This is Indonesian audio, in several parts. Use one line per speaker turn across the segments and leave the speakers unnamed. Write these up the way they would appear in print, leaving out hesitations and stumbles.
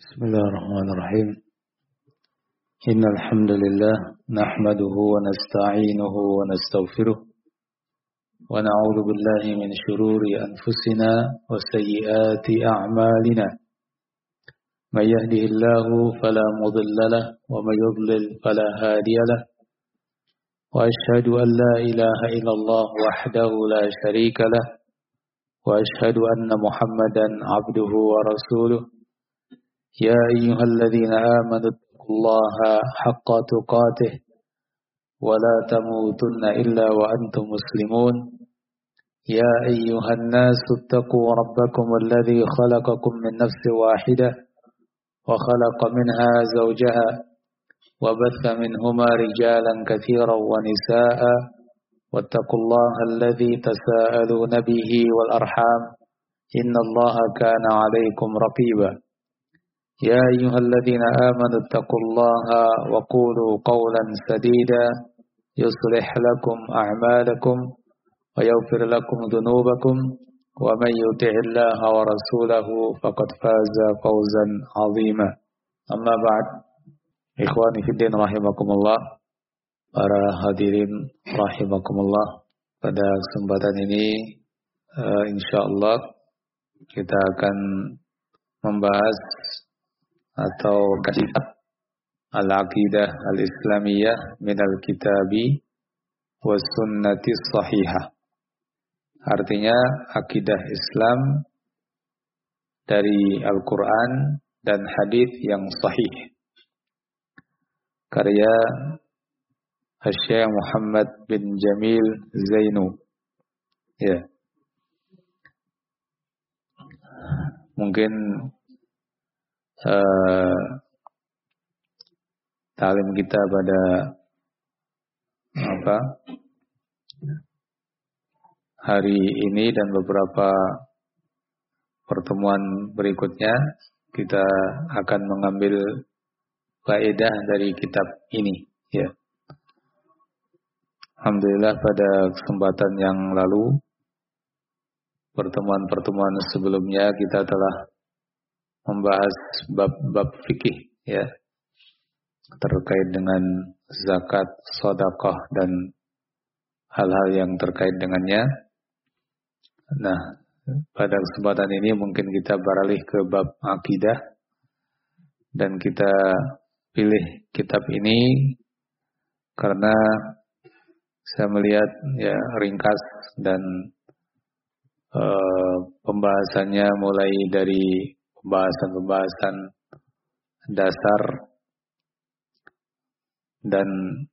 بسم الله الرحمن الرحيم إن الحمد لله نحمده ونستعينه ونستغفره ونعوذ بالله من شرور أنفسنا وسيئات أعمالنا من يهده الله فلا مضل له ومن يضلل فلا هادي له وأشهد أن لا إله إلا الله وحده لا شريك له وأشهد أن محمدا عبده ورسوله يا أيها الذين آمنوا اتقوا الله حق تقاته ولا تموتن إلا وأنتم مسلمون يا أيها الناس اتقوا ربكم الذي خلقكم من نفس واحدة وخلق منها زوجها وبث منهما رجالا كثيرا ونساء واتقوا الله الذي تساءلون به والأرحام إن الله كان عليكم رقيبا يا أيها الذين آمنوا اتقوا الله وقولوا قولا سديدا يصلح لكم أعمالكم ويغفر لكم ذنوبكم ومن يطع الله ورسوله فقد فاز فوزا عظيما أما بعد إخواني في الدين rahimakumullah, para hadirin rahimakumullah, pada kesempatan ini insyaallah kita akan membahas atau kitab Al-Aqidah Al-Islamiyah minal Kitabi was Sunnati Sahihah. Artinya akidah Islam dari Al-Quran dan hadis yang sahih. Karya Syekh Muhammad bin Jamil Zainu. Ya. Mungkin talim kita pada hari ini dan beberapa pertemuan berikutnya kita akan mengambil faedah dari kitab ini, ya. Alhamdulillah pada kesempatan yang lalu, pertemuan-pertemuan sebelumnya kita telah membahas bab-bab fikih, ya, terkait dengan zakat, sedekah dan hal-hal yang terkait dengannya. Nah, pada kesempatan ini mungkin kita beralih ke bab akidah dan kita pilih kitab ini karena saya melihat ya ringkas dan pembahasannya mulai dari pembahasan dasar dan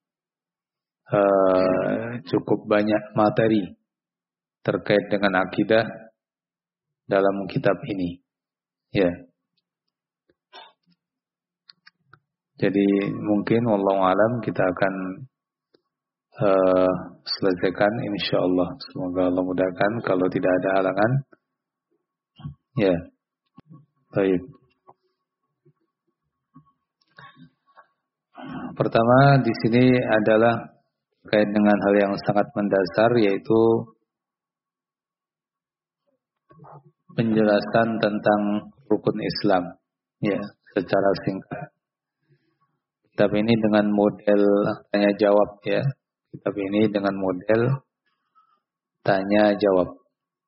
cukup banyak materi terkait dengan akidah dalam kitab ini, ya. Jadi mungkin wallahu alam kita akan selesaikan insyaallah. Semoga Allah mudahkan kalau tidak ada halangan, ya. Baik. Pertama di sini adalah terkait dengan hal yang sangat mendasar, yaitu penjelasan tentang rukun Islam, ya, secara singkat. Kitab ini dengan model tanya jawab, ya. Kitab ini dengan model tanya jawab.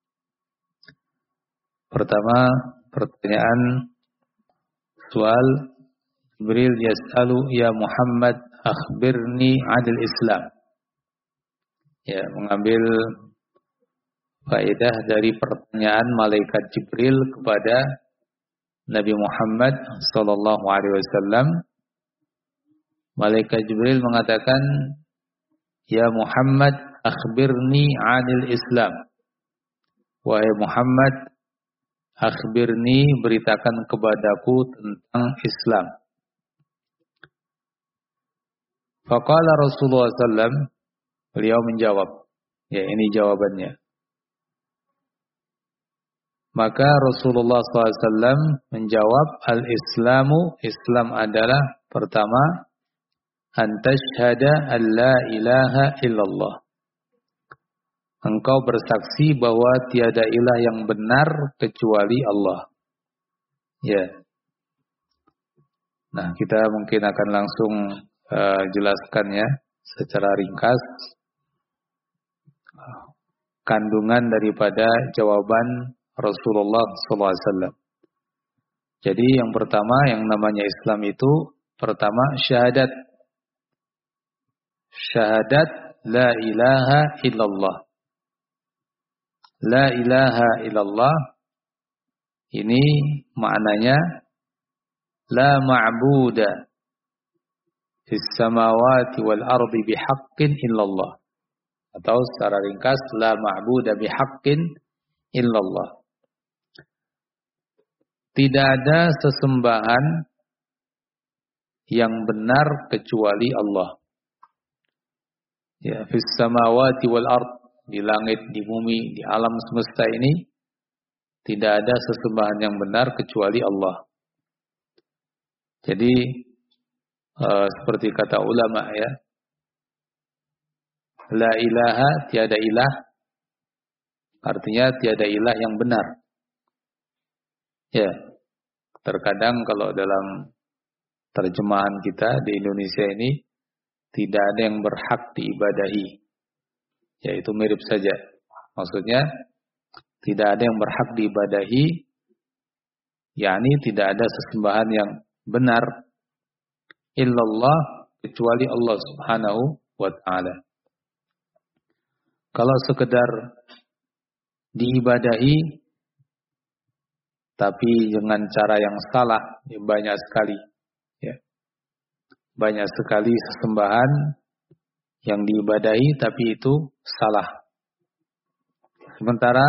Pertama, pertanyaan soal Jibril yas'alu ya Muhammad akhbirni 'anil Islam. Ya, mengambil faedah dari pertanyaan malaikat Jibril kepada Nabi Muhammad sallallahu alaihi wasallam. Malaikat Jibril mengatakan, "Ya Muhammad, akhbirni 'anil Islam." Wahai Muhammad, akhbirni, beritakan kepadaku tentang Islam. Faqala Rasulullah SAW, beliau menjawab. Ya, ini jawabannya. Maka Rasulullah SAW menjawab, Al-Islamu, Islam adalah pertama, antashhada an la ilaha illallah. Engkau bersaksi bahwa tiada ilah yang benar kecuali Allah. Ya. Nah, kita mungkin akan langsung jelaskan ya secara ringkas kandungan daripada jawaban Rasulullah SAW. Jadi yang pertama yang namanya Islam itu pertama syahadat. Syahadat la ilaha illallah. La ilaha illallah ini maknanya la ma'buda fis samawati wal ardi bihaqqin illallah. Atau secara ringkas la ma'buda bihaqqin illallah. Tidak ada sesembahan yang benar kecuali Allah. Ya, fis samawati wal ard, di langit, di bumi, di alam semesta ini tidak ada sesembahan yang benar kecuali Allah. Jadi seperti kata ulama ya, la ilaha, tiada ilah, artinya tiada ilah yang benar. Ya, terkadang kalau dalam terjemahan kita di Indonesia ini tidak ada yang berhak diibadahi, yaitu mirip saja. Maksudnya tidak ada yang berhak diibadahi, yakni tidak ada sesembahan yang benar illallah kecuali Allah Subhanahu wa ta'ala. Kalau sekedar diibadahi tapi dengan cara yang salah, ya banyak sekali ya. Banyak sekali sesembahan yang diibadahi tapi itu salah. Sementara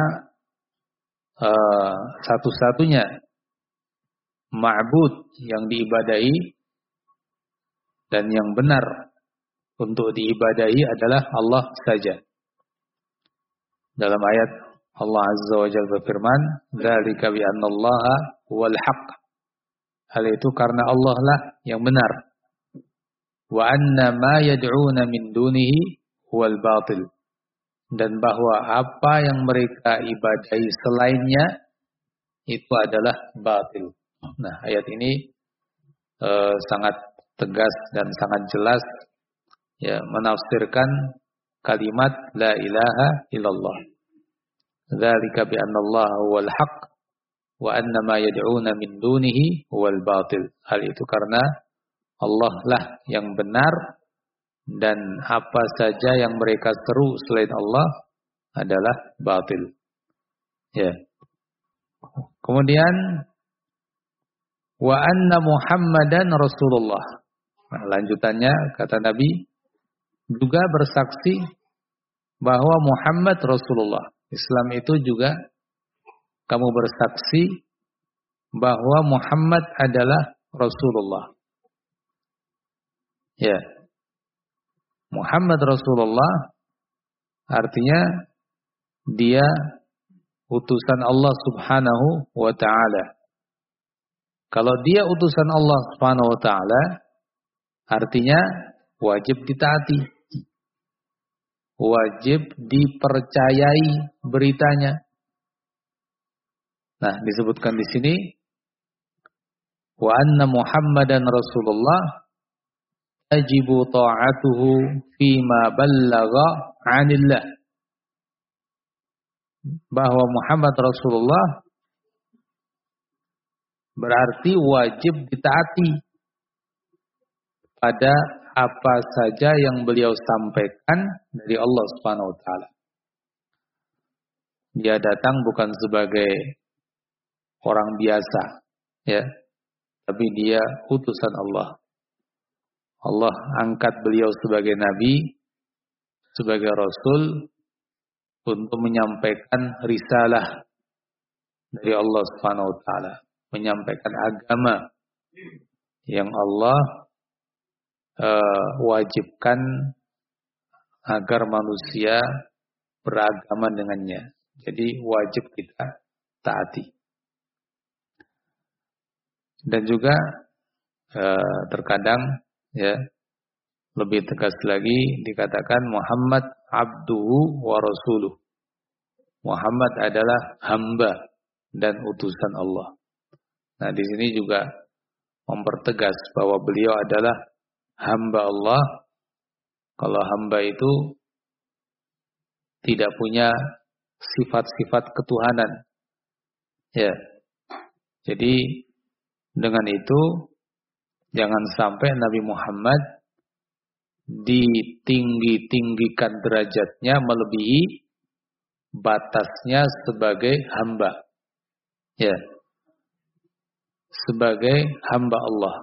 satu-satunya ma'bud yang diibadahi dan yang benar untuk diibadahi adalah Allah saja. Dalam ayat Allah Azza wa Jalla berfirman, "Dzalika bi annallaha huwal haqq." Hal itu karena Allah lah yang benar. Wa anna ma yad'una min dunihi huwal batil. Dan bahwa apa yang mereka ibadahi selainnya itu adalah batil. Nah, ayat ini sangat tegas dan sangat jelas ya menafsirkan kalimat la ilaha illallah. Dzalika bi annallaha huwal haqq wa anna ma yad'una min dunihi huwal batil. Hal itu karena Allah lah yang benar dan apa saja yang mereka seru selain Allah adalah batil. Ya. Kemudian wa anna Muhammadan Rasulullah. Nah, lanjutannya kata Nabi juga bersaksi bahwa Muhammad Rasulullah. Islam itu juga kamu bersaksi bahwa Muhammad adalah Rasulullah. Ya. Muhammad Rasulullah artinya dia utusan Allah Subhanahu wa ta'ala. Kalau dia utusan Allah Subhanahu wa ta'ala artinya wajib ditaati. Wajib dipercayai beritanya. Nah, disebutkan di sini wa anna Muhammadan Rasulullah yajibu ta'atuhu fima ballagha 'anillah. Bahwa Muhammad Rasulullah berarti wajib ditaati pada apa saja yang beliau sampaikan dari Allah Subhanahu wa taala. Dia datang bukan sebagai orang biasa, ya. Tapi dia utusan Allah. Allah angkat beliau sebagai nabi, sebagai rasul untuk menyampaikan risalah dari Allah Subhanahu wa taala, menyampaikan agama yang Allah wajibkan agar manusia beragama dengannya. Jadi wajib kita taati. Dan juga terkadang ya lebih tegas lagi dikatakan Muhammad abduhu wa rasuluh. Muhammad adalah hamba dan utusan Allah. Nah, di sini juga mempertegas bahwa beliau adalah hamba Allah. Kalau hamba itu tidak punya sifat-sifat ketuhanan. Ya. Jadi dengan itu jangan sampai Nabi Muhammad ditinggi-tinggikan derajatnya melebihi batasnya sebagai hamba. Ya. Sebagai hamba Allah.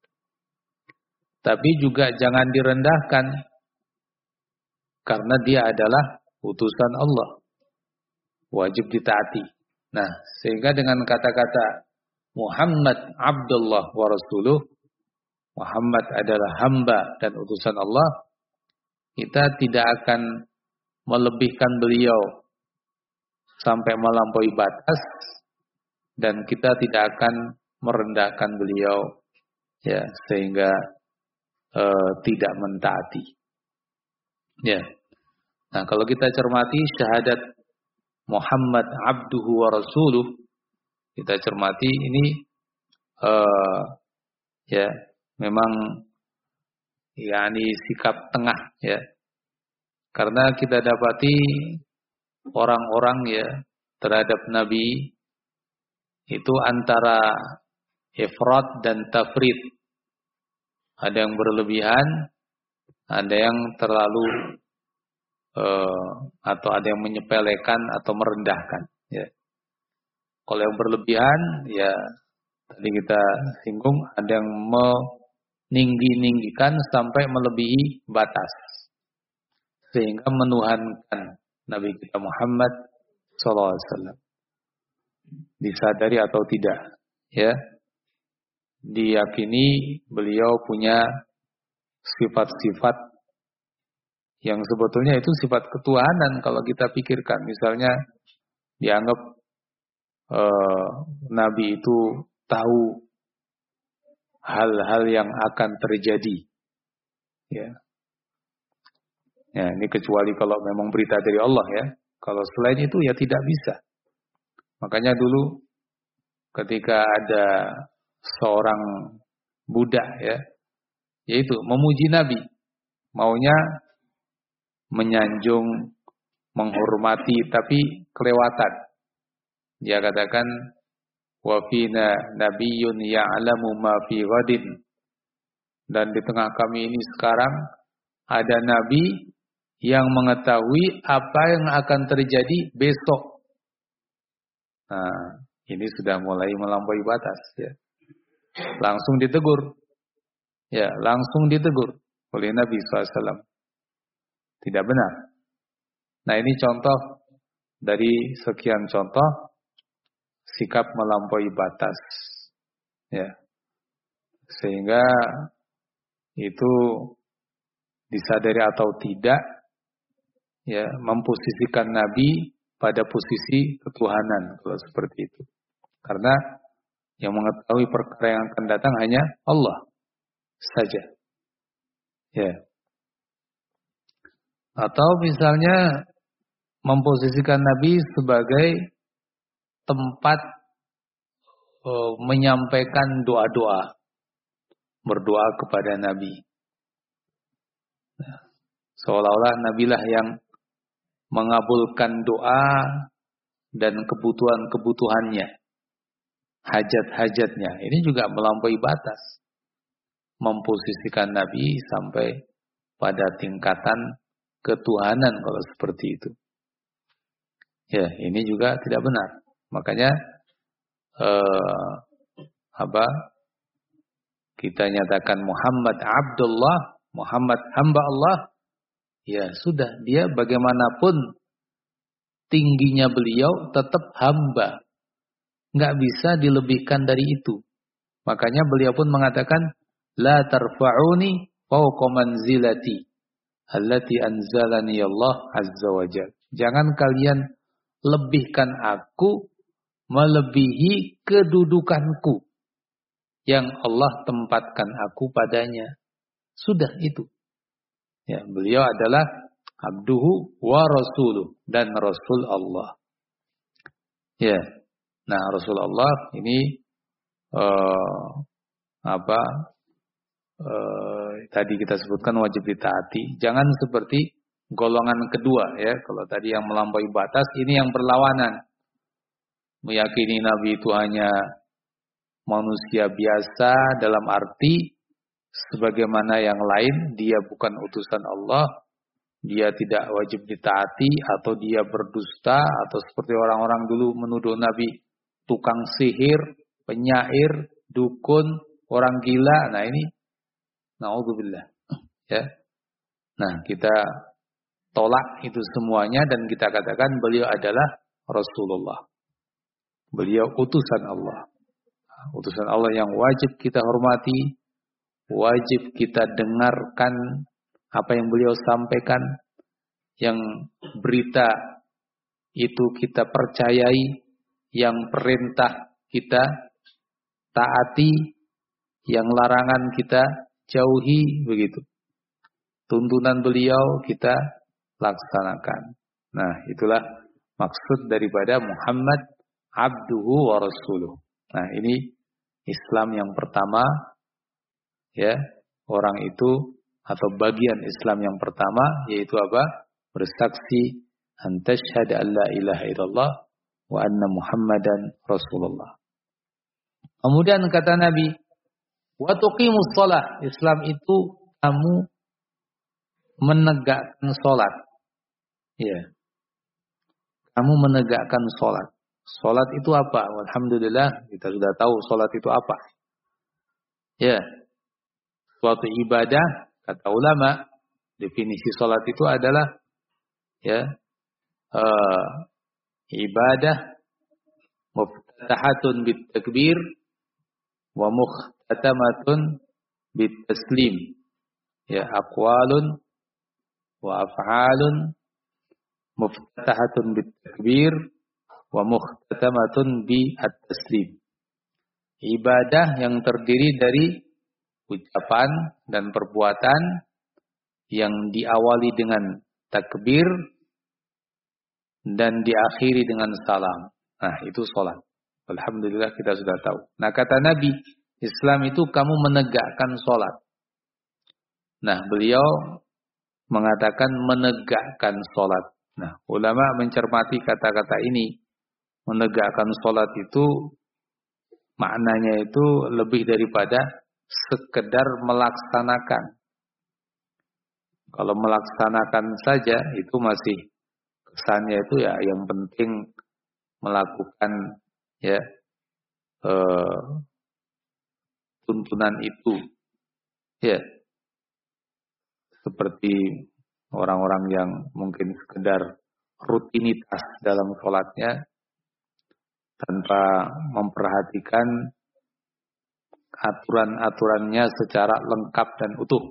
Tapi juga jangan direndahkan karena dia adalah utusan Allah. Wajib ditaati. Nah, sehingga dengan kata-kata Muhammad Abdullah wa Rasuluh, Muhammad adalah hamba dan utusan Allah, kita tidak akan melebihkan beliau sampai melampaui batas dan kita tidak akan merendahkan beliau ya sehingga tidak mentaati. Ya. Nah, kalau kita cermati syahadat Muhammad abduhu wa rasuluh, kita cermati ini ya memang yakni sikap tengah ya. Karena kita dapati orang-orang ya terhadap Nabi itu antara ifrat dan tafrid. Ada yang berlebihan, ada yang terlalu atau ada yang menyepelekan atau merendahkan ya. Kalau yang berlebihan ya tadi kita singgung, ada yang meninggi-ninggikan sampai melebihi batas sehingga menuhankan Nabi kita Muhammad SAW. Disadari atau tidak ya, diyakini beliau punya sifat-sifat yang sebetulnya itu sifat ketuhanan kalau kita pikirkan. Misalnya dianggap Nabi itu tahu hal-hal yang akan terjadi. Ya. Ya, ini kecuali kalau memang berita dari Allah ya. Kalau selain itu ya tidak bisa. Makanya dulu ketika ada seorang budak ya, yaitu memuji Nabi, maunya menyanjung, menghormati tapi kelewatan. Dia katakan wa fina nabiyyun ya'lamu ma fi ghadin. Dan di tengah kami ini sekarang ada nabi yang mengetahui apa yang akan terjadi besok. Nah, ini sudah mulai melampaui batas ya. Langsung ditegur. Ya, langsung ditegur oleh Nabi SAW. Tidak benar. Nah, ini contoh dari sekian contoh sikap melampaui batas. Ya. Sehingga itu disadari atau tidak ya memposisikan Nabi pada posisi ketuhanan kalau seperti itu. Karena yang mengetahui perkara yang akan datang hanya Allah saja. Ya. Atau misalnya memposisikan Nabi sebagai tempat menyampaikan doa-doa, berdoa kepada Nabi. Seolah-olah Nabilah yang mengabulkan doa dan kebutuhan-kebutuhannya, hajat-hajatnya. Ini juga melampaui batas. Memposisikan Nabi sampai pada tingkatan ketuhanan kalau seperti itu. Ya, ini juga tidak benar. Makanya kita nyatakan Muhammad Abdullah, Muhammad hamba Allah. Ya sudah, dia bagaimanapun tingginya beliau tetap hamba. Nggak bisa dilebihkan dari itu. Makanya beliau pun mengatakan, La tarfa'uni fawqa manzilati allati anzalani Allah azza wa jalla. Jangan kalian lebihkan aku melebihi kedudukanku yang Allah tempatkan aku padanya. Sudah itu. Ya, beliau adalah abduhu wa rasuluh dan rasul Allah. Ya. Nah, Rasulullah ini tadi kita sebutkan wajib ditaati. Jangan seperti golongan kedua ya. Kalau tadi yang melampaui batas, ini yang berlawanan. Meyakini Nabi itu hanya manusia biasa dalam arti sebagaimana yang lain, dia bukan utusan Allah, dia tidak wajib ditaati, atau dia berdusta, atau seperti orang-orang dulu menuduh Nabi tukang sihir, penyair, dukun, orang gila. Nah ini naudzubillah ya. Nah, kita tolak itu semuanya dan kita katakan beliau adalah Rasulullah. Beliau utusan Allah. Utusan Allah yang wajib kita hormati, wajib kita dengarkan apa yang beliau sampaikan, yang berita itu kita percayai, yang perintah kita taati, yang larangan kita jauhi, begitu. Tuntunan beliau kita laksanakan. Nah, itulah maksud daripada Muhammad abduhu wa rasuluh. Nah, ini Islam yang pertama ya, orang itu atau bagian Islam yang pertama yaitu apa? Bersaksi an tasyhadu an la ilaha illallah wa anna Muhammadan Rasulullah. Kemudian kata Nabi, wa tuqimus shalah. Islam itu kamu menegakkan salat. Ya. Kamu menegakkan salat. Salat itu apa? Alhamdulillah kita sudah tahu salat itu apa. Ya. Suatu ibadah, kata ulama, definisi salat itu adalah ya ibadah muftatahatun bit takbir wa mukhtatamatun bit taslim. Ya, aqwalun wa af'alun muftatahatun bit takbir wa mukhtatamatun bi at-taslim. Ibadah yang terdiri dari ucapan dan perbuatan yang diawali dengan takbir dan diakhiri dengan salam. Nah, itu salat. Alhamdulillah kita sudah tahu. Nah, kata Nabi, Islam itu kamu menegakkan salat. Nah, beliau mengatakan menegakkan salat. Nah, ulama mencermati kata-kata ini. Menegakkan salat itu maknanya itu lebih daripada sekedar melaksanakan. Kalau melaksanakan saja itu masih kesannya itu ya yang penting melakukan ya tuntunan itu ya, seperti orang-orang yang mungkin sekedar rutinitas dalam sholatnya tanpa memperhatikan aturan-aturannya secara lengkap dan utuh.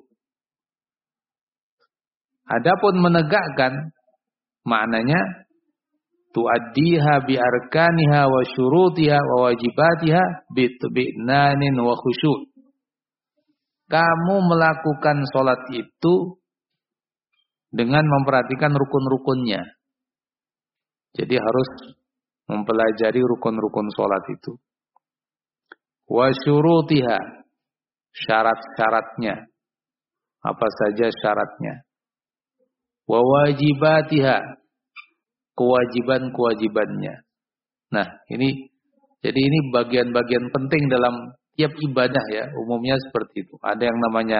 Adapun menegakkan maknanya tuaddiha bi arkaniha wa syurutiha wa wajibatiha bitbi'nanin wa khusyu'. Kamu melakukan sholat itu dengan memperhatikan rukun-rukunnya. Jadi harus mempelajari rukun-rukun sholat itu. Wa syurutiha, syarat-syaratnya. Apa saja syaratnya. Wa wajibatiha, kewajiban-kewajibannya. Nah, jadi ini bagian-bagian penting dalam tiap ibadah ya, umumnya seperti itu. Ada yang namanya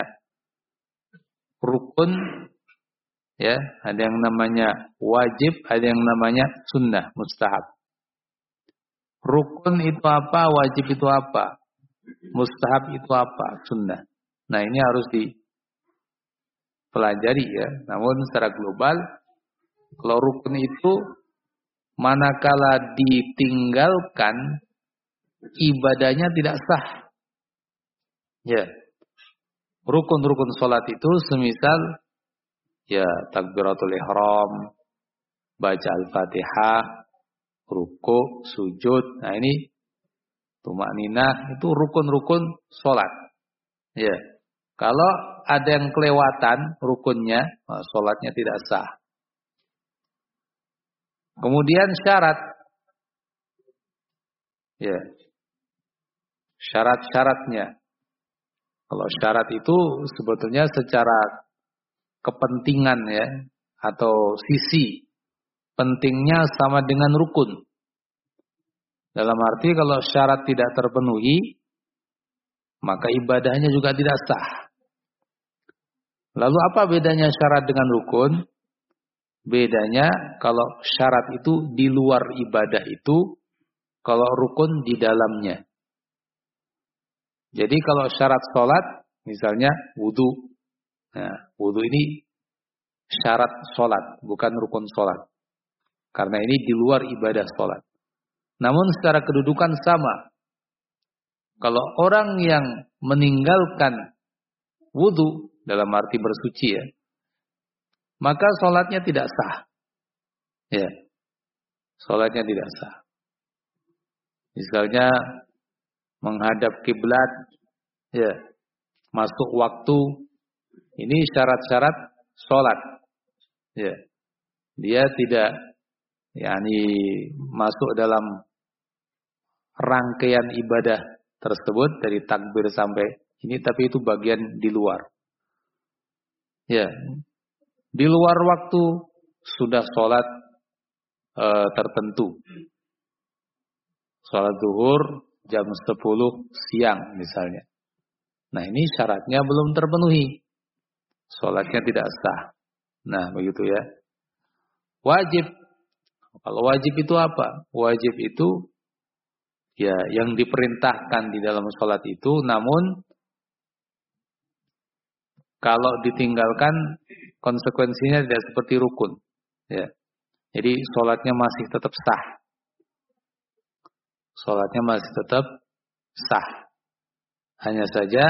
rukun ya, ada yang namanya wajib, ada yang namanya sunnah, mustahab. Rukun itu apa, wajib itu apa, mustahab itu apa, sunnah. Nah, ini harus dipelajari ya. Namun secara global, kalau rukun itu manakala ditinggalkan, ibadahnya tidak sah. Ya. Rukun-rukun sholat itu semisal ya takbiratul ihram, baca al-Fatihah, ruku', sujud. Nah, ini tumakninah itu rukun-rukun sholat. Ya. Kalau ada yang kelewatan rukunnya, sholatnya tidak sah. Kemudian syarat. Ya. Syarat-syaratnya. Kalau syarat itu sebetulnya secara kepentingan ya, atau sisi pentingnya sama dengan rukun. Dalam arti kalau syarat tidak terpenuhi, maka ibadahnya juga tidak sah. Lalu apa bedanya syarat dengan rukun? Bedanya kalau syarat itu di luar ibadah itu, kalau rukun di dalamnya. Jadi kalau syarat sholat, misalnya wudu. Nah, wudu ini syarat sholat, bukan rukun sholat. Karena ini di luar ibadah sholat. Namun secara kedudukan sama. Kalau orang yang meninggalkan wudu, dalam arti bersuci ya, maka sholatnya tidak sah. Ya, sholatnya tidak sah. Misalnya menghadap kiblat, ya, masuk waktu, ini syarat-syarat sholat. Ya, dia tidak, yakni masuk dalam rangkaian ibadah tersebut dari takbir sampai ini, tapi itu bagian di luar. Ya, di luar waktu sudah sholat tertentu. Sholat zuhur jam 10 siang misalnya. Nah ini syaratnya belum terpenuhi. Sholatnya tidak sah. Nah begitu ya. Wajib. Kalau wajib itu apa? Wajib itu ya yang diperintahkan di dalam sholat itu, namun kalau ditinggalkan konsekuensinya tidak seperti rukun. Ya. Jadi sholatnya masih tetap sah. Sholatnya masih tetap sah. Hanya saja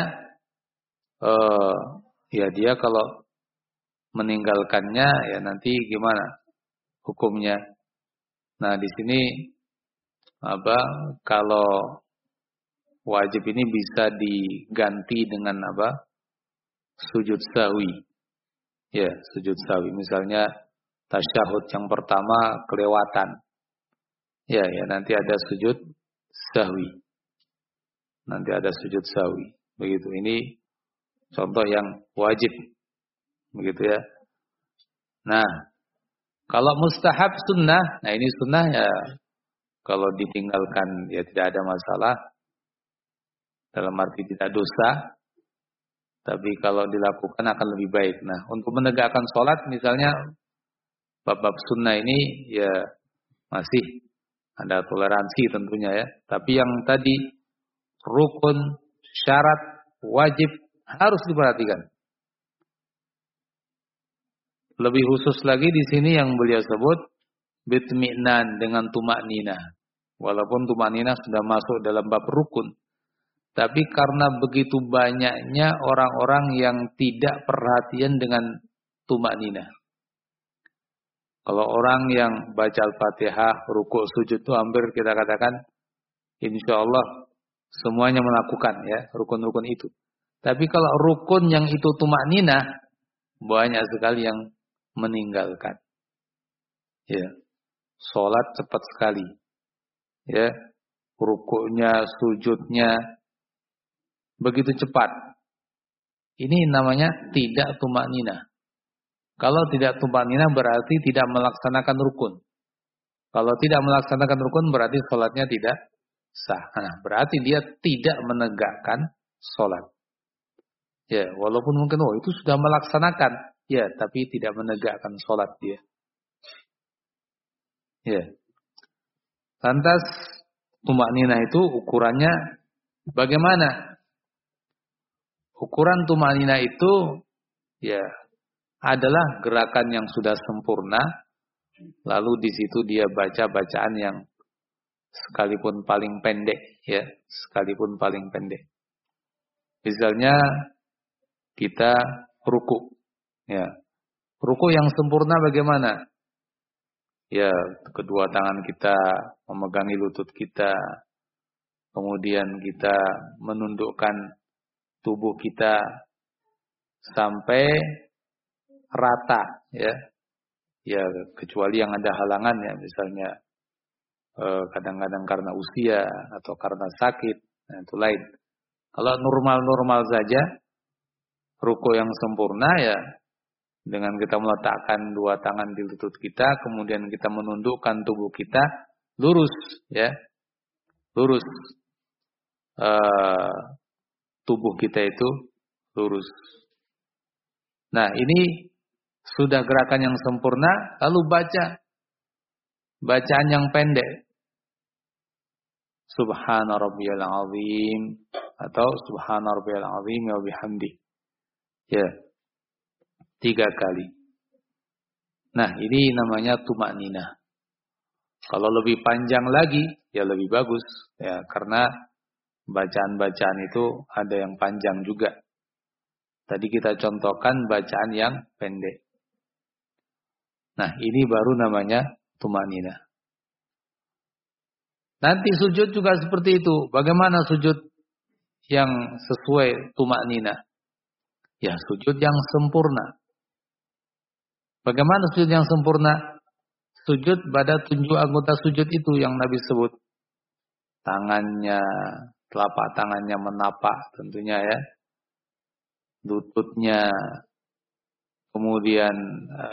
ya dia kalau meninggalkannya ya nanti gimana hukumnya. Nah di sini apa kalau wajib ini bisa diganti dengan apa? Sujud sahwi. Ya, sujud sahwi. Misalnya tasyahud yang pertama kelewatan. Ya, nanti ada sujud sahwi. Nanti ada sujud sahwi. Begitu. Ini contoh yang wajib. Begitu ya. Nah, kalau mustahab sunnah, nah ini sunnah ya kalau ditinggalkan ya tidak ada masalah. Dalam arti tidak dosa. Tapi kalau dilakukan akan lebih baik. Nah, untuk menegakkan sholat misalnya bab-bab sunnah ini ya masih ada toleransi tentunya ya. Tapi yang tadi rukun, syarat, wajib harus diperhatikan. Lebih khusus lagi di sini yang beliau sebut bitmi'nan dengan tumakninah. Walaupun tumakninah sudah masuk dalam bab rukun. Tapi karena begitu banyaknya orang-orang yang tidak perhatian dengan tumakninah. Kalau orang yang baca Al-Fatihah, rukuk, sujud itu hampir kita katakan insya Allah semuanya melakukan ya rukun-rukun itu. Tapi kalau rukun yang itu tumakninah banyak sekali yang meninggalkan. Ya, sholat cepat sekali. Ya, rukuknya, sujudnya begitu cepat. Ini namanya tidak tumakninah. Kalau tidak tumakninah berarti tidak melaksanakan rukun. Kalau tidak melaksanakan rukun berarti sholatnya tidak sah. Nah, berarti dia tidak menegakkan sholat. Ya, walaupun mungkin itu sudah melaksanakan, ya, tapi tidak menegakkan sholat dia. Ya. Lantas tumakninah itu ukurannya bagaimana? Ukuran tumakninah itu ya adalah gerakan yang sudah sempurna, lalu di situ dia baca bacaan yang sekalipun paling pendek, ya, sekalipun paling pendek. Misalnya kita ruku, ya, ruku yang sempurna bagaimana? Ya, kedua tangan kita memegangi lutut kita, kemudian kita menundukkan tubuh kita sampai rata, ya. Ya, kecuali yang ada halangan ya, misalnya kadang-kadang karena usia atau karena sakit, nah itu lain. Kalau normal-normal saja, ruku yang sempurna ya dengan kita meletakkan dua tangan di lutut kita, kemudian kita menundukkan tubuh kita lurus, ya, lurus. Tubuh kita itu lurus. Nah, ini sudah gerakan yang sempurna, lalu bacaan yang pendek. Subhana rabbiyal azim atau subhana rabbiyal azim wa bihamdi. Ya. 3 kali. Nah, ini namanya tumakninah. Kalau lebih panjang lagi, ya lebih bagus, ya, karena bacaan-bacaan itu ada yang panjang juga. Tadi kita contohkan bacaan yang pendek. Nah, ini baru namanya tumakninah. Nanti sujud juga seperti itu. Bagaimana sujud yang sesuai tumakninah? Ya, sujud yang sempurna. Bagaimana sujud yang sempurna? Sujud pada tunjuk anggota sujud itu yang Nabi sebut. Tangannya, telapak tangannya menapak tentunya ya. Lututnya, kemudian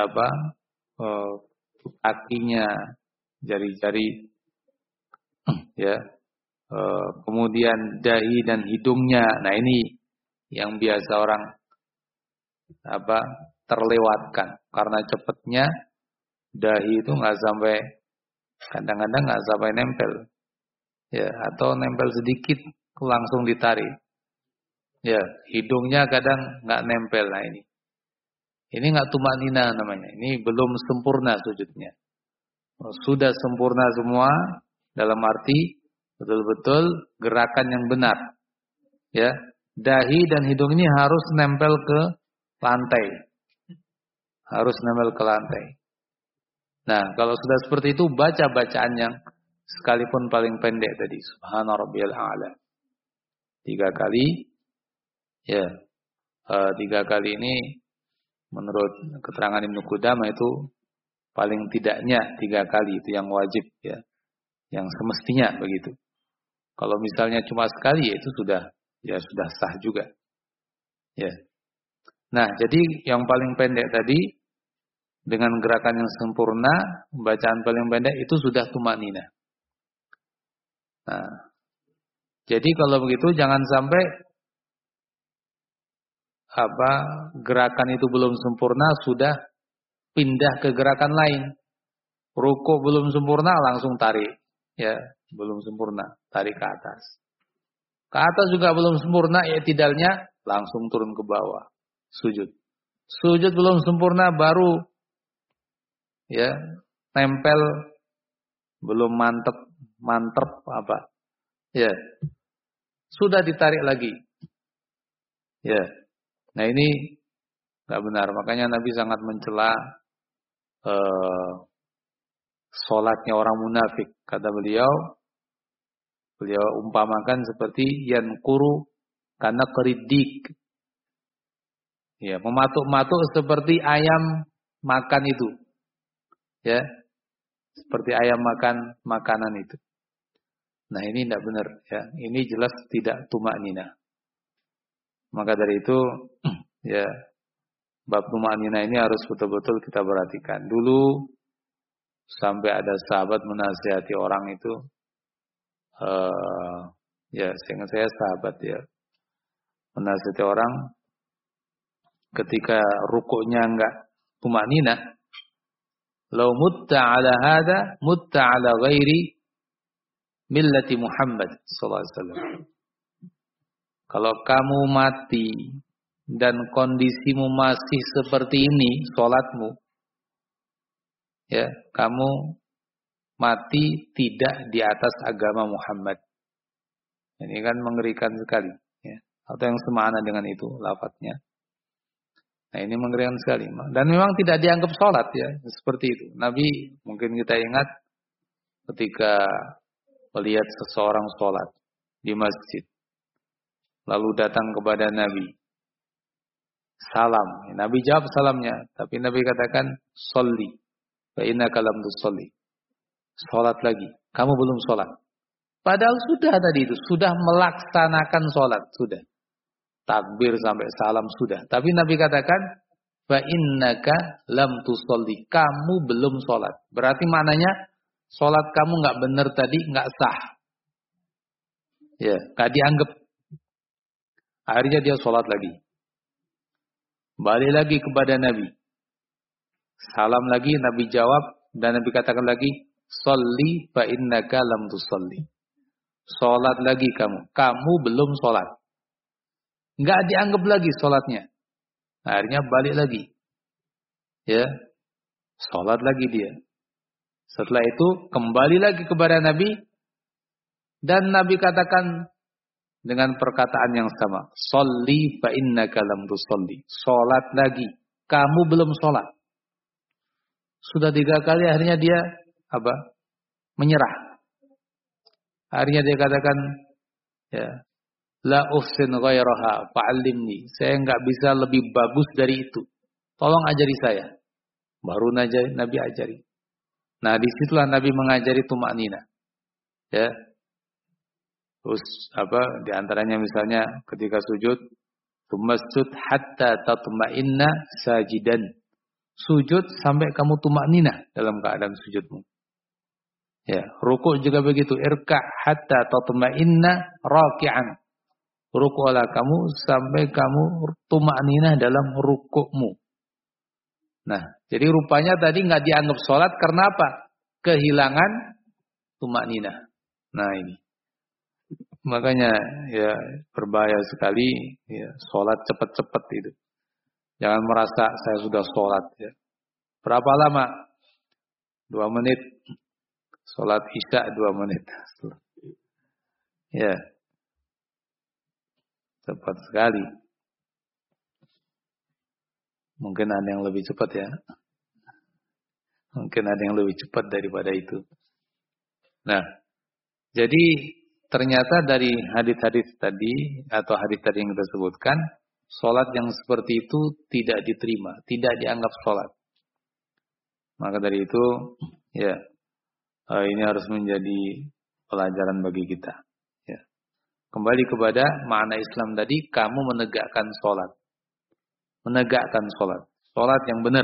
kakinya, jari-jari, ya, kemudian dahi dan hidungnya. Nah, ini yang biasa orang terlewatkan karena cepatnya dahi itu nggak sampai, kadang-kadang nggak sampai nempel, ya, atau nempel sedikit langsung ditarik. Ya, hidungnya kadang nggak nempel. Nah, ini nggak tumakninah namanya. Ini belum sempurna sujudnya. Sudah sempurna semua dalam arti betul-betul gerakan yang benar. Ya, dahi dan hidung ini harus nempel ke lantai. Harus nempel ke lantai. Nah, kalau sudah seperti itu, baca bacaan yang sekalipun paling pendek tadi, Subhana rabbiyal a'la. 3 kali. Ya, 3 kali ini menurut keterangan Ibnu Qudamah itu paling tidaknya 3 kali itu yang wajib, ya, yang semestinya begitu. Kalau misalnya cuma sekali, ya itu sudah sah juga. Ya. Nah, jadi yang paling pendek tadi dengan gerakan yang sempurna, bacaan paling pendek itu sudah tumakninah. Nah, jadi kalau begitu jangan sampai gerakan itu belum sempurna sudah pindah ke gerakan lain. Rukuk belum sempurna langsung tarik, ya, belum sempurna, tarik ke atas. Ke atas juga belum sempurna, ya tidalnya langsung turun ke bawah, sujud. Sujud belum sempurna baru, ya, nempel belum mantep ya, sudah ditarik lagi, ya. Nah, ini nggak benar. Makanya Nabi sangat mencela sholatnya orang munafik. Kata beliau umpamakan seperti yankuru karena keridik, ya, mematuk-matuk seperti ayam makan itu, ya, seperti ayam makan makanan itu. Nah, ini tidak benar, ya. Ini jelas tidak tumakninah. Maka dari itu, ya, bab tumakninah ini harus betul-betul kita perhatikan. Dulu sampai ada sahabat menasihati orang itu, ya, seingat saya sahabat, ya, menasihati orang ketika rukuknya enggak tumakninah, "Lau mutta ala hada, mutta ala ghairi millati Muhammad sallallahu alaihi wasallam." Kalau kamu mati dan kondisimu masih seperti ini sholatmu, ya, kamu mati tidak di atas agama Muhammad. Ini kan mengerikan sekali, ya. Atau yang semakna dengan itu lafadznya. Nah, ini mengerikan sekali. Dan memang tidak dianggap sholat, ya, seperti itu. Nabi, mungkin kita ingat ketika melihat seseorang sholat di masjid, lalu datang kepada Nabi, salam. Nabi jawab salamnya, tapi Nabi katakan, "Sholli, fa innaka lam tusolli." Sholat lagi, kamu belum sholat. Padahal sudah tadi itu, sudah melaksanakan sholat, sudah. Takbir sampai salam sudah. Tapi Nabi katakan, fa innaka lam tusolli, kamu belum sholat. Berarti maknanya sholat kamu nggak benar tadi, nggak sah. Ya, nggak dianggap. Akhirnya dia sholat lagi. Balik lagi kepada Nabi. Salam lagi, Nabi jawab dan Nabi katakan lagi, sholli fa innaka lam tusolli. Sholat lagi kamu belum sholat. Nggak dianggap lagi sholatnya. Akhirnya balik lagi. Ya, sholat lagi dia. Setelah itu kembali lagi kepada Nabi. Dan Nabi katakan dengan perkataan yang sama. Sholli fa innaka lam tusolli. Sholat lagi. Kamu belum sholat. Sudah 3 kali akhirnya dia menyerah. Akhirnya dia katakan, ya, la uhsin ghairaha fa'allimni. Saya enggak bisa lebih bagus dari itu. Tolong ajari saya. Baru Nabi ajari. Nah, disitulah Nabi mengajari tumaknina. Ya. Terus di antaranya misalnya ketika sujud, tumasjud hatta tatma'inna sajidan. Sujud sampai kamu tumaknina dalam keadaan sujudmu. Ya, rukuk juga begitu. Irka' hatta tatma'inna raki'an. Rukuklah kamu sampai kamu tumakninah dalam rukukmu. Nah, jadi rupanya tadi nggak dianggap sholat karena apa? Kehilangan tumakninah. Nah ini. Makanya ya berbahaya sekali ya sholat cepat-cepat itu. Jangan merasa saya sudah sholat ya. Berapa lama? 2 menit. Sholat isya 2 menit. Ya. Cepat sekali. Mungkin ada yang lebih cepat ya. Mungkin ada yang lebih cepat daripada itu. Nah, jadi ternyata dari hadis-hadis tadi atau hadis tadi yang kita sebutkan, sholat yang seperti itu tidak diterima, tidak dianggap sholat. Maka dari itu, ya, ini harus menjadi pelajaran bagi kita. Ya. Kembali kepada makna Islam tadi, kamu menegakkan sholat. Menegakkan sholat. Sholat yang benar.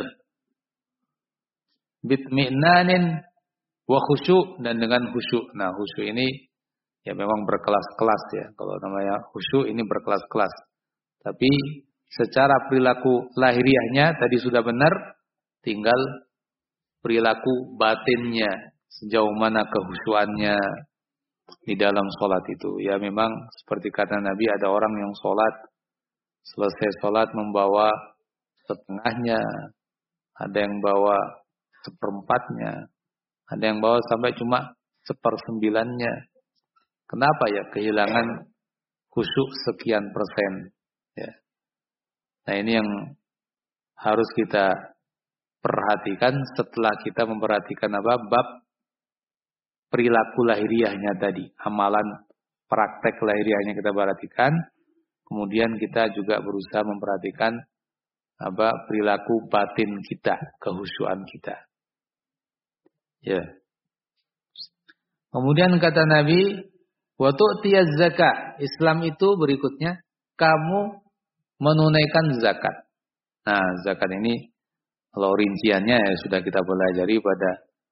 Bitmi'nanin wa khusyuk, dan dengan khusyuk. Nah, khusyuk ini ya memang berkelas-kelas ya. Kalau namanya khusyuk ini berkelas-kelas. Tapi secara perilaku lahiriahnya tadi sudah benar, tinggal perilaku batinnya. Sejauh mana kehusyuannya di dalam sholat itu. Ya memang seperti kata Nabi, ada orang yang sholat, selesai sholat membawa setengahnya, ada yang bawa 1/4-nya, ada yang bawa sampai cuma 1/9-nya. Kenapa ya? Kehilangan khusyuk sekian persen. Ya. Nah ini yang harus kita perhatikan setelah kita memperhatikan bab perilaku lahiriahnya tadi, amalan praktek lahiriahnya kita perhatikan. Kemudian kita juga berusaha memperhatikan perilaku batin kita, kehusyuan kita. Ya. Kemudian kata Nabi, wa tu'tiyaz zakat. Islam itu berikutnya kamu menunaikan zakat. Nah, zakat ini kalau rinciannya ya sudah kita pelajari pada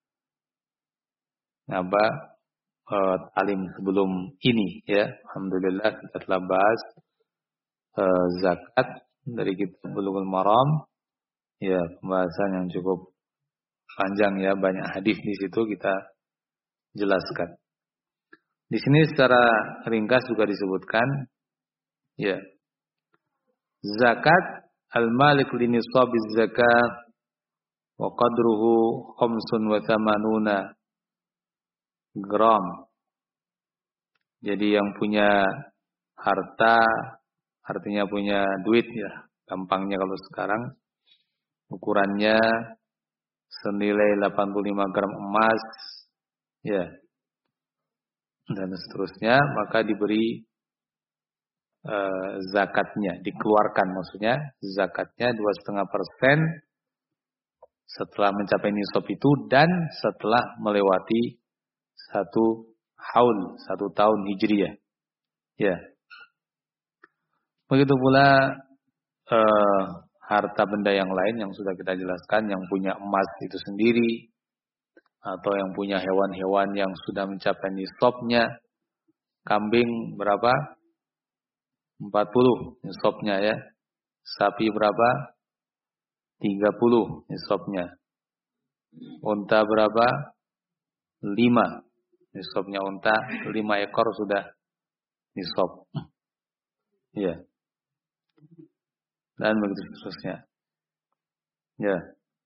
talim sebelum ini ya. Alhamdulillah kita telah bahas zakat dari kitab Bulughul Maram. Ya, pembahasan yang cukup panjang ya, banyak hadis di situ kita jelaskan. Di sini secara ringkas juga disebutkan ya. Zakat al-malik li nisabiz zakat wa qadruhu 85 gram. Jadi yang punya harta, artinya punya duit ya, gampangnya kalau sekarang ukurannya senilai 85 gram emas ya, dan seterusnya, maka diberi zakatnya, dikeluarkan, maksudnya zakatnya 2,5% setelah mencapai nisab itu dan setelah melewati 1 haul 1 tahun hijriyah. Ya. Begitu pula harta benda yang lain yang sudah kita jelaskan, yang punya emas itu sendiri, atau yang punya hewan-hewan yang sudah mencapai nisabnya. Kambing berapa? 40 nisabnya ya. Sapi berapa? 30 nisabnya. Unta berapa? 5 nisabnya unta. 5 ekor sudah nisab. Ya. Dan begitu seterusnya. Ya.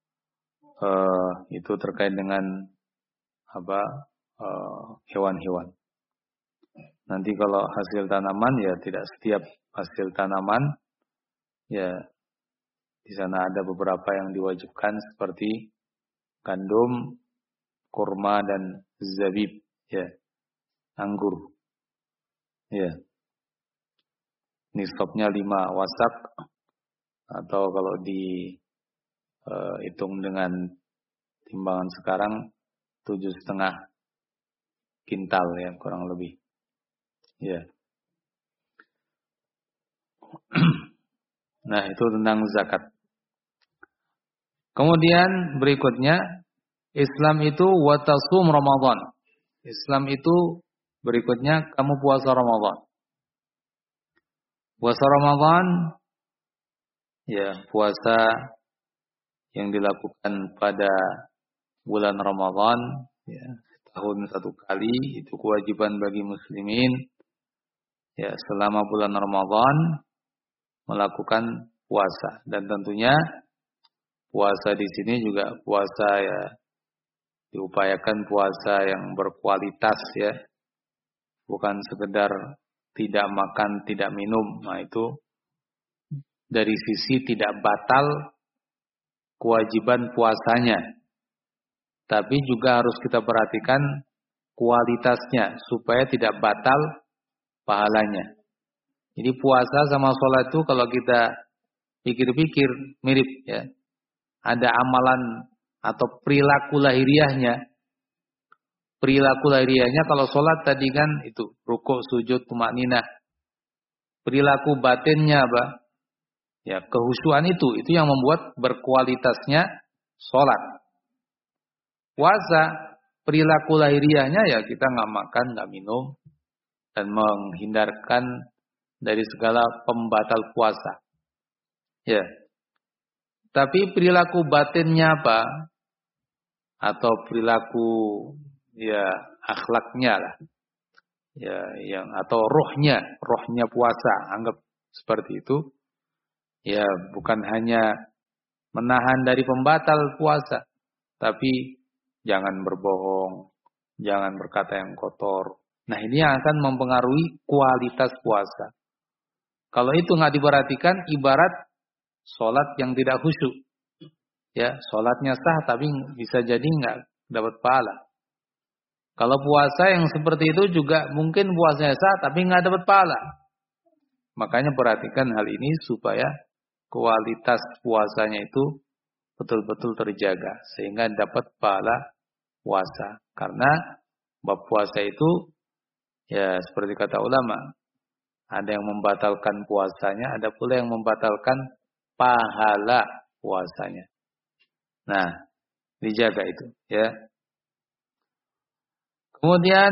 Itu terkait dengan hewan-hewan. Nanti kalau hasil tanaman ya tidak setiap hasil tanaman ya di sana ada beberapa yang diwajibkan seperti gandum, kurma dan zabib ya, anggur. Ya. Nisabnya 5 wasak atau kalau hitung dengan timbangan sekarang 7,5 kintal ya kurang lebih. Ya. Nah, itu tentang zakat. Kemudian berikutnya Islam itu watasum Ramadan. Islam itu berikutnya kamu puasa Ramadan. Puasa Ramadan ya, puasa yang dilakukan pada bulan Ramadan ya, tahun 1 kali, itu kewajiban bagi muslimin ya selama bulan Ramadan melakukan puasa. Dan tentunya puasa di sini juga puasa ya diupayakan puasa yang berkualitas ya. Bukan sekedar tidak makan, tidak minum. Nah, itu dari sisi tidak batal kewajiban puasanya. Tapi juga harus kita perhatikan kualitasnya supaya tidak batal pahalanya. Jadi puasa sama sholat itu kalau kita pikir-pikir mirip ya. Ada amalan atau perilaku lahiriahnya. Perilaku lahiriahnya kalau sholat tadi kan itu rukuk, sujud, tumakninah. Perilaku batinnya apa? Ya, kehusuan itu yang membuat berkualitasnya sholat. Puasa perilaku lahiriahnya ya kita nggak makan, nggak minum dan menghindarkan dari segala pembatal puasa. Ya. Tapi perilaku batinnya apa? Atau perilaku ya akhlaknya lah. Ya, yang atau rohnya puasa, anggap seperti itu. Ya, bukan hanya menahan dari pembatal puasa, tapi jangan berbohong, jangan berkata yang kotor. Nah, ini yang akan mempengaruhi kualitas puasa. Kalau itu nggak diperhatikan, ibarat sholat yang tidak khusyuk. Ya, sholatnya sah tapi bisa jadi nggak dapat pahala. Kalau puasa yang seperti itu juga mungkin puasanya sah tapi nggak dapat pahala. Makanya perhatikan hal ini supaya kualitas puasanya itu betul-betul terjaga sehingga dapat pahala puasa. Karena bab puasa itu ya seperti kata ulama, ada yang membatalkan puasanya, ada pula yang membatalkan pahala puasanya. Nah, dijaga itu ya. Kemudian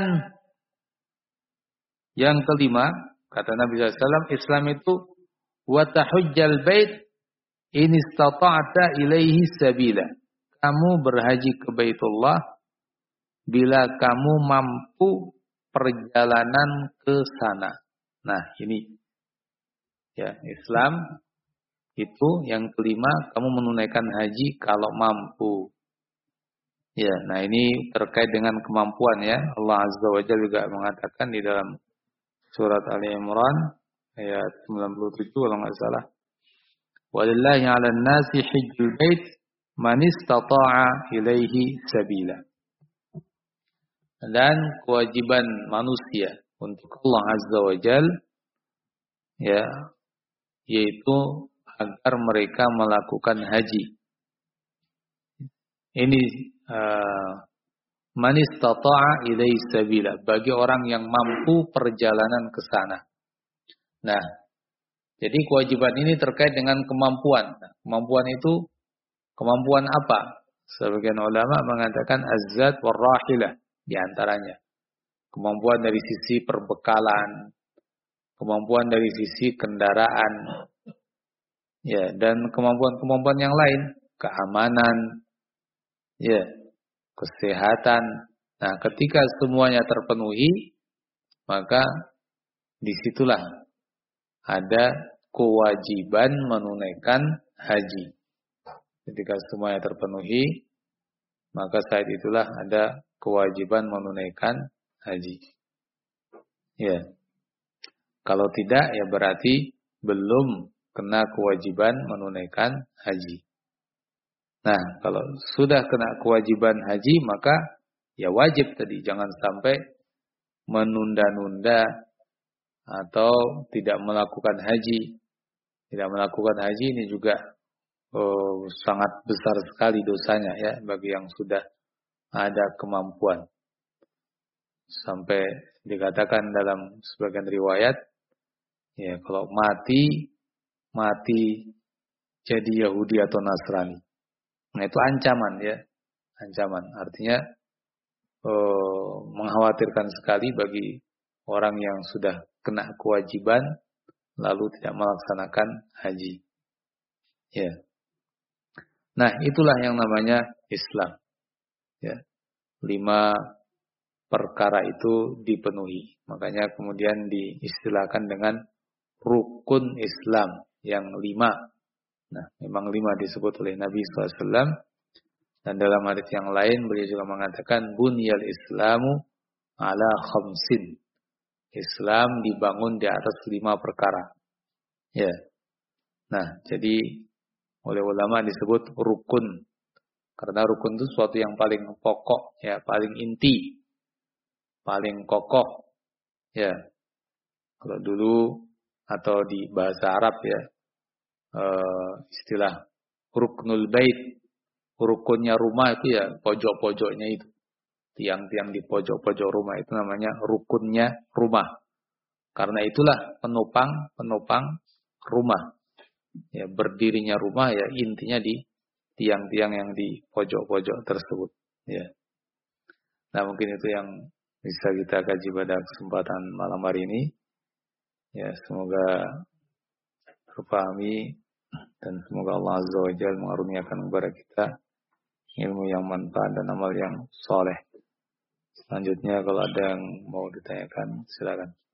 yang kelima, kata Nabi SAW, Islam itu wa tahujjal bait in istata'ta ilaihi sabila. Kamu berhaji ke Baitullah bila kamu mampu perjalanan ke sana. Nah, ini ya, Islam itu yang kelima, kamu menunaikan haji kalau mampu. Ya, nah ini terkait dengan kemampuan ya. Allah Azza wa Jalla juga mengatakan di dalam surat Ali Imran ayat 97 kalau enggak salah. Walillahi 'alan nasi hajjul bait man istata'a ilaihi sabila. Dan kewajiban manusia untuk Allah Azza wa Jalla ya, yaitu agar mereka melakukan haji. Ini Man istata'a ilaihi sabila, bagi orang yang mampu perjalanan ke sana. Nah, jadi kewajiban ini terkait dengan kemampuan. Nah, kemampuan itu kemampuan apa? Sebagian ulama mengatakan az-zat war rahilah di antaranya. Kemampuan dari sisi perbekalan, kemampuan dari sisi kendaraan, ya, dan kemampuan-kemampuan yang lain, keamanan, ya, kesehatan. Nah, ketika semuanya terpenuhi, maka disitulah ada kewajiban menunaikan haji. Ketika semuanya terpenuhi, maka saat itulah ada kewajiban menunaikan haji. Ya. Kalau tidak, ya berarti belum kena kewajiban menunaikan haji. Nah, kalau sudah kena kewajiban haji, maka ya wajib tadi. Jangan sampai menunda-nunda atau tidak melakukan haji. Tidak melakukan haji ini juga sangat besar sekali dosanya ya bagi yang sudah ada kemampuan. Sampai dikatakan dalam sebagian riwayat, ya kalau mati jadi Yahudi atau Nasrani. Nah itu ancaman ya, ancaman. Artinya mengkhawatirkan sekali bagi orang yang sudah kena kewajiban lalu tidak melaksanakan haji. Ya. Nah itulah yang namanya Islam. Ya. 5 perkara itu dipenuhi. Makanya kemudian diistilahkan dengan rukun Islam yang 5. Nah, memang 5 disebut oleh Nabi SAW. Dan dalam hadits yang lain beliau juga mengatakan bunyal Islamu ala khamsin. Islam dibangun di atas 5 perkara. Ya. Nah, jadi oleh ulama disebut rukun. Karena rukun itu suatu yang paling pokok, ya, paling inti, paling kokoh. Ya. Kalau dulu atau di bahasa Arab ya, istilah ruknul bait, rukunnya rumah itu ya pojok-pojoknya itu, tiang-tiang di pojok-pojok rumah itu namanya rukunnya rumah. Karena itulah penopang rumah. Ya, berdirinya rumah ya intinya di tiang-tiang yang di pojok-pojok tersebut. Ya. Nah mungkin itu yang bisa kita kaji pada kesempatan malam hari ini. Ya semoga terpahami. Dan semoga Allah Azza wa Jalla mengaruniakan kepada kita ilmu yang manfaat dan amal yang soleh. Selanjutnya kalau ada yang mau ditanyakan silakan.